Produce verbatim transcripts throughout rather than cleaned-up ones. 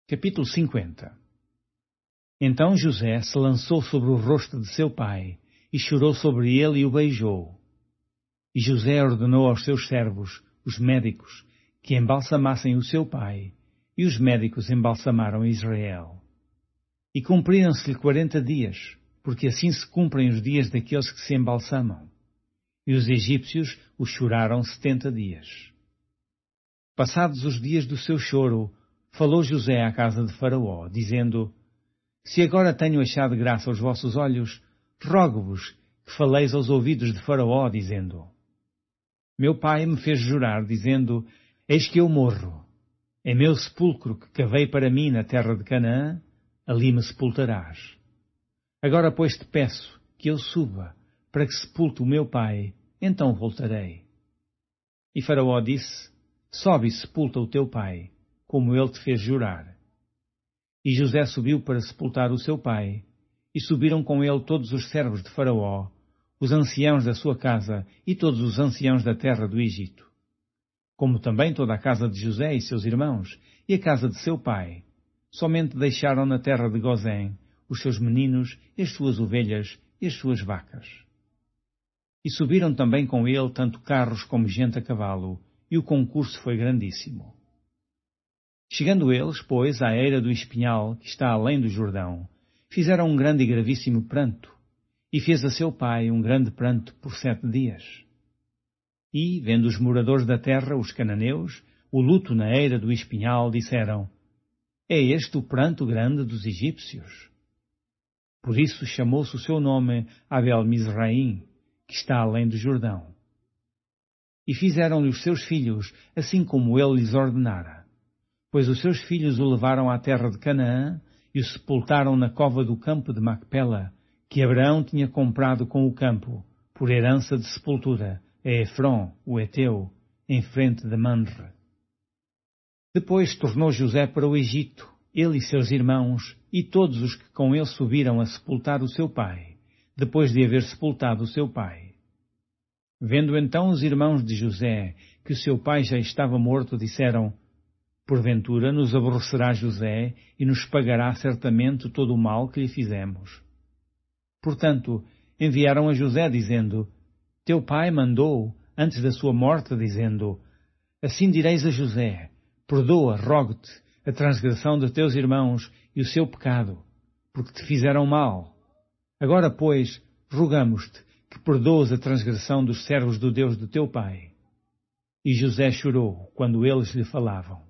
Capítulo cinquenta. Então José se lançou sobre o rosto de seu pai, e chorou sobre ele e o beijou. E José ordenou aos seus servos, os médicos, que embalsamassem o seu pai, e os médicos embalsamaram Israel. E cumpriram-se-lhe quarenta dias, porque assim se cumprem os dias daqueles que se embalsamam. E os egípcios o choraram setenta dias. Passados os dias do seu choro, falou José à casa de Faraó, dizendo: Se agora tenho achado graça aos vossos olhos, rogo-vos que faleis aos ouvidos de Faraó, dizendo: Meu pai me fez jurar, dizendo: Eis que eu morro. Em meu sepulcro que cavei para mim na terra de Canaã, ali me sepultarás. Agora, pois, te peço que eu suba, para que sepulte o meu pai, então voltarei. E Faraó disse: Sobe e sepulta o teu pai, como ele te fez jurar. E José subiu para sepultar o seu pai, e subiram com ele todos os servos de Faraó, os anciãos da sua casa e todos os anciãos da terra do Egito, como também toda a casa de José e seus irmãos, e a casa de seu pai. Somente deixaram na terra de Gozém os seus meninos, e as suas ovelhas e as suas vacas. E subiram também com ele tanto carros como gente a cavalo, e o concurso foi grandíssimo. Chegando eles, pois, à eira do Espinhal, que está além do Jordão, fizeram um grande e gravíssimo pranto, e fez a seu pai um grande pranto por sete dias. E, vendo os moradores da terra, os cananeus, o luto na eira do Espinhal, disseram: É este o pranto grande dos egípcios? Por isso chamou-se o seu nome Abel-Mizraim, que está além do Jordão. E fizeram-lhe os seus filhos, assim como ele lhes ordenara. Pois os seus filhos o levaram à terra de Canaã e o sepultaram na cova do campo de Macpela, que Abraão tinha comprado com o campo, por herança de sepultura, a Efron, o Eteu, em frente de Manre. Depois tornou José para o Egito, ele e seus irmãos, e todos os que com ele subiram a sepultar o seu pai, depois de haver sepultado o seu pai. Vendo então os irmãos de José que o seu pai já estava morto, disseram: Porventura nos aborrecerá José e nos pagará certamente todo o mal que lhe fizemos. Portanto, enviaram a José, dizendo: Teu pai mandou, antes da sua morte, dizendo: Assim direis a José: Perdoa, rogo-te, a transgressão de teus irmãos e o seu pecado, porque te fizeram mal. Agora, pois, rogamos-te que perdoes a transgressão dos servos do Deus do teu pai. E José chorou quando eles lhe falavam.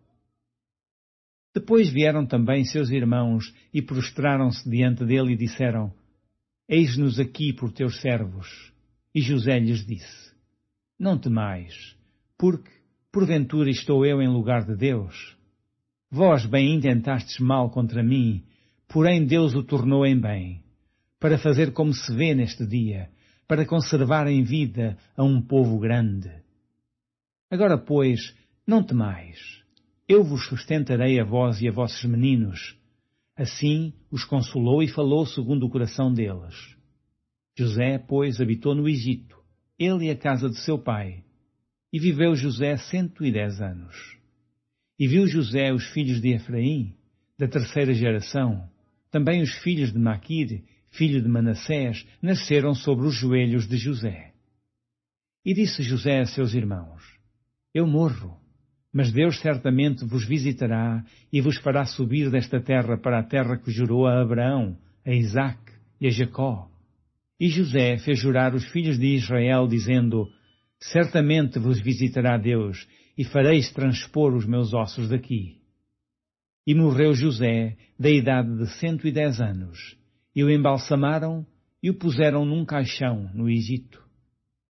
Depois vieram também seus irmãos e prostraram-se diante dele e disseram: Eis-nos aqui por teus servos. E José lhes disse: Não temais, porque, porventura, estou eu em lugar de Deus? Vós bem intentastes mal contra mim, porém Deus o tornou em bem, para fazer como se vê neste dia, para conservar em vida a um povo grande. Agora, pois, não temais. Eu vos sustentarei a vós e a vossos meninos. Assim os consolou e falou segundo o coração deles. José, pois, habitou no Egito, ele e a casa de seu pai. E viveu José cento e dez anos. E viu José os filhos de Efraim, da terceira geração, também os filhos de Maquir, filho de Manassés, nasceram sobre os joelhos de José. E disse José a seus irmãos: Eu morro, mas Deus certamente vos visitará e vos fará subir desta terra para a terra que jurou a Abraão, a Isaque e a Jacó. E José fez jurar os filhos de Israel, dizendo: Certamente vos visitará Deus, e fareis transpor os meus ossos daqui. E morreu José, da idade de cento e dez anos, e o embalsamaram e o puseram num caixão no Egito.